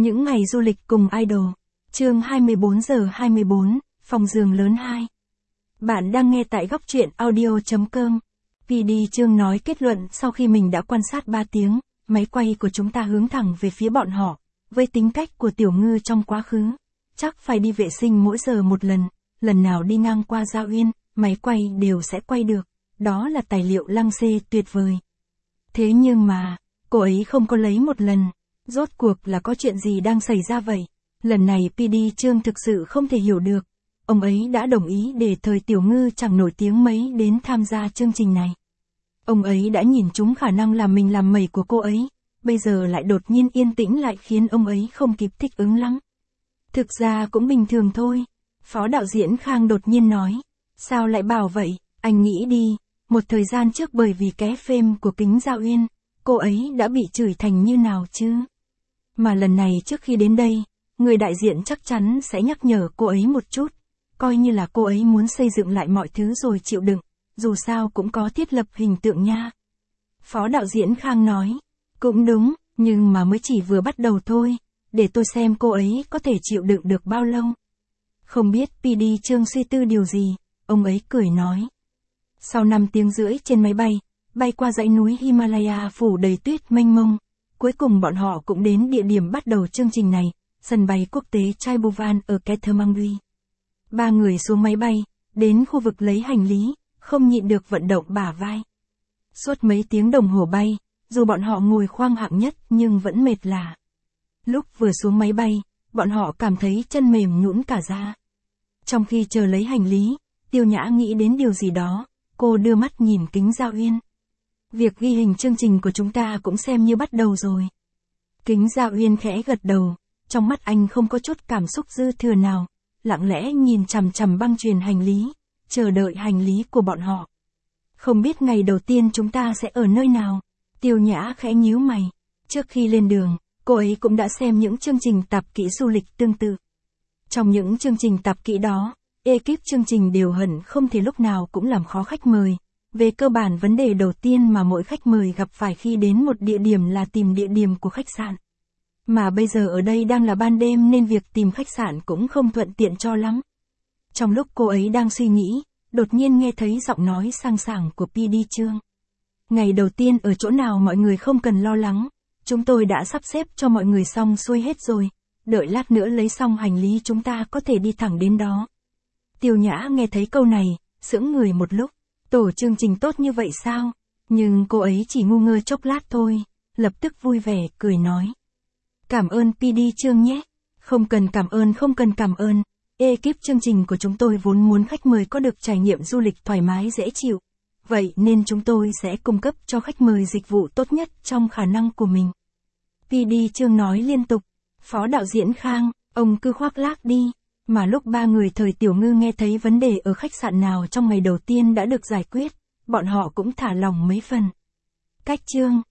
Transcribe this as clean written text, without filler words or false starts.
Những ngày du lịch cùng idol. Chương 24:24, phòng giường lớn 2. Bạn đang nghe tại góc truyện audio.com. PD Trương nói kết luận sau khi mình đã quan sát 3 tiếng, máy quay của chúng ta hướng thẳng về phía bọn họ. Với tính cách của Tiểu Ngư trong quá khứ, chắc phải đi vệ sinh mỗi giờ một lần nào đi ngang qua Giao Uyên, máy quay đều sẽ quay được. Đó là tài liệu lăng xê tuyệt vời. Thế nhưng mà, cô ấy không có lấy một lần. Rốt cuộc là có chuyện gì đang xảy ra vậy? Lần này PD Trương thực sự không thể hiểu được. Ông ấy đã đồng ý để thời Tiểu Ngư chẳng nổi tiếng mấy đến tham gia chương trình này. Ông ấy đã nhìn trúng khả năng làm mình làm mẩy của cô ấy. Bây giờ lại đột nhiên yên tĩnh lại khiến ông ấy không kịp thích ứng lắm. Thực ra cũng bình thường thôi. Phó đạo diễn Khang đột nhiên nói. Sao lại bảo vậy? Anh nghĩ đi. Một thời gian trước bởi vì ké phêm của Kính Giao Uyên, cô ấy đã bị chửi thành như nào chứ? Mà lần này trước khi đến đây, người đại diện chắc chắn sẽ nhắc nhở cô ấy một chút. Coi như là cô ấy muốn xây dựng lại mọi thứ rồi chịu đựng. Dù sao cũng có thiết lập hình tượng nha. Phó đạo diễn Khang nói. Cũng đúng, nhưng mà mới chỉ vừa bắt đầu thôi. Để tôi xem cô ấy có thể chịu đựng được bao lâu. Không biết PD Trương suy tư điều gì, ông ấy cười nói. Sau 5 tiếng rưỡi trên máy bay qua dãy núi Himalaya phủ đầy tuyết mênh mông, cuối cùng bọn họ cũng đến địa điểm bắt đầu chương trình này, sân bay quốc tế Chaibuvan ở Kathmandu. 3 người xuống máy bay, đến khu vực lấy hành lý, không nhịn được vận động bả vai. Suốt mấy tiếng đồng hồ bay, dù bọn họ ngồi khoang hạng nhất nhưng vẫn mệt lả. Lúc vừa xuống máy bay, bọn họ cảm thấy chân mềm nhũn cả ra. Trong khi chờ lấy hành lý, Tiêu Nhã nghĩ đến điều gì đó, cô đưa mắt nhìn Kính Giao Uyên. Việc ghi hình chương trình của chúng ta cũng xem như bắt đầu rồi. Kính Giao Uyên khẽ gật đầu, trong mắt anh không có chút cảm xúc dư thừa nào, lặng lẽ nhìn chằm chằm băng chuyền hành lý, chờ đợi hành lý của bọn họ. Không biết ngày đầu tiên chúng ta sẽ ở nơi nào? Tiêu Nhã khẽ nhíu mày. Trước khi lên đường, cô ấy cũng đã xem những chương trình tạp kỹ du lịch tương tự. Trong những chương trình tạp kỹ đó, ekip chương trình đều hận không thể lúc nào cũng làm khó khách mời. Về cơ bản vấn đề đầu tiên mà mỗi khách mời gặp phải khi đến một địa điểm là tìm địa điểm của khách sạn. Mà bây giờ ở đây đang là ban đêm nên việc tìm khách sạn cũng không thuận tiện cho lắm. Trong lúc cô ấy đang suy nghĩ, đột nhiên nghe thấy giọng nói sang sảng của PD Trương. Ngày đầu tiên ở chỗ nào mọi người không cần lo lắng, chúng tôi đã sắp xếp cho mọi người xong xuôi hết rồi, đợi lát nữa lấy xong hành lý chúng ta có thể đi thẳng đến đó. Tiêu Nhã nghe thấy câu này, sững người một lúc. Tổ chương trình tốt như vậy sao? Nhưng cô ấy chỉ ngu ngơ chốc lát thôi, lập tức vui vẻ, cười nói. Cảm ơn PD Trương nhé. Không cần cảm ơn. Ekip chương trình của chúng tôi vốn muốn khách mời có được trải nghiệm du lịch thoải mái dễ chịu. Vậy nên chúng tôi sẽ cung cấp cho khách mời dịch vụ tốt nhất trong khả năng của mình. PD Trương nói liên tục. Phó đạo diễn Khang, ông cứ khoác lác đi. Mà lúc 3 người thời Tiểu Ngư nghe thấy vấn đề ở khách sạn nào trong ngày đầu tiên đã được giải quyết, bọn họ cũng thả lòng mấy phần. Cách Trương,